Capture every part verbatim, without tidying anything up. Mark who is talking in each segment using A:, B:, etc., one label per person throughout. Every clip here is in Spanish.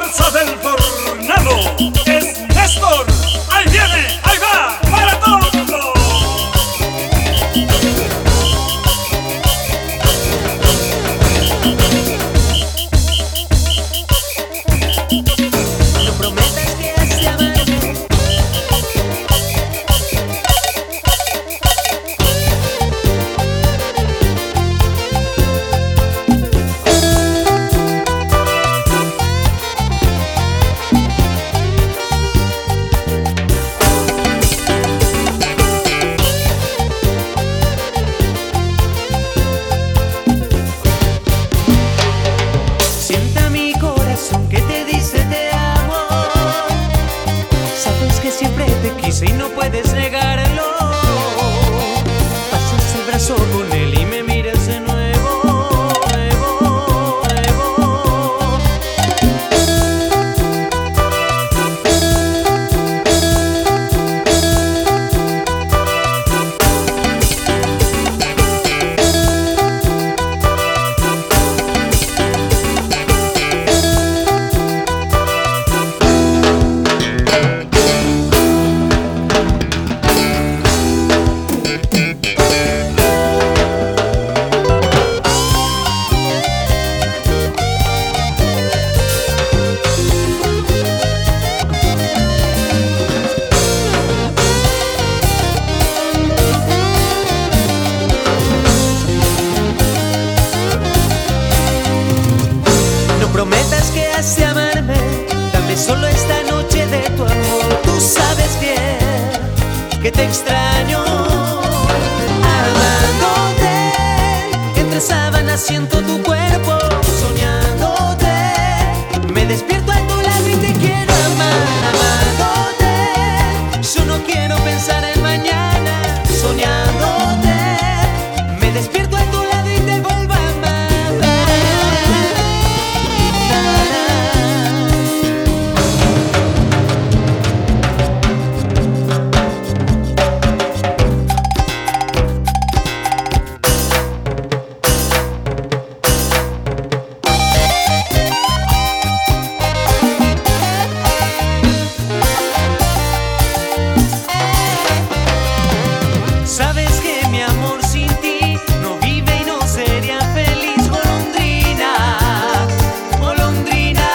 A: fuerza del tornado es Néstor. Ahí viene, ahí va, para todo.
B: No prometas que has de amarme. Sienta mi corazón que te dice te amo. Sabes que siempre te quise y no puedes negarlo. Pasas el brazo con él y me miras de nuevo, nuevo, nuevo. Prometas que has de amarme, dame solo esta noche de tu amor. Tú sabes bien que te extraño, amándote. Entre sábanas siento tu cuerpo, soñándote. Me despierto a tu lado y te quiero amar, amándote. Yo no quiero pensar en mañana, soñándote. Me despierto a tu lado y te vuelvo a amar. Sabes que mi amor sin ti no vive y no sería feliz. Golondrina, golondrina.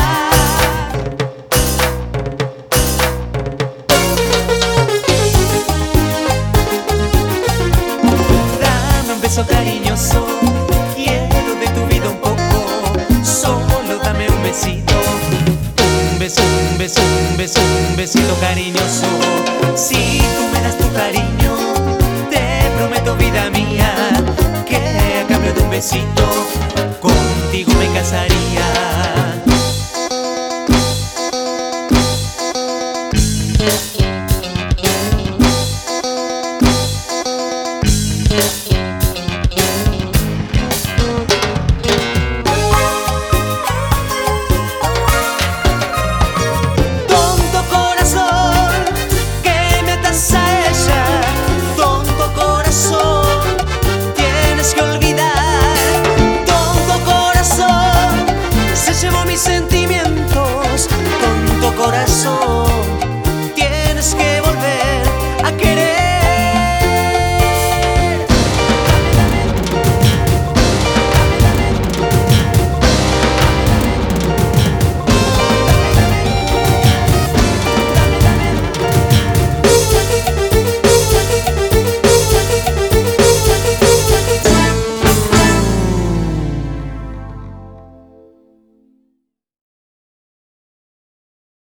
B: Dame un beso cariñoso, quiero de tu vida un poco. Solo dame un besito, un beso, un beso, un beso, un besito cariñoso. Si tú me das tu cariño, prometo, vida mía, que a cambio de un besito contigo me casaría.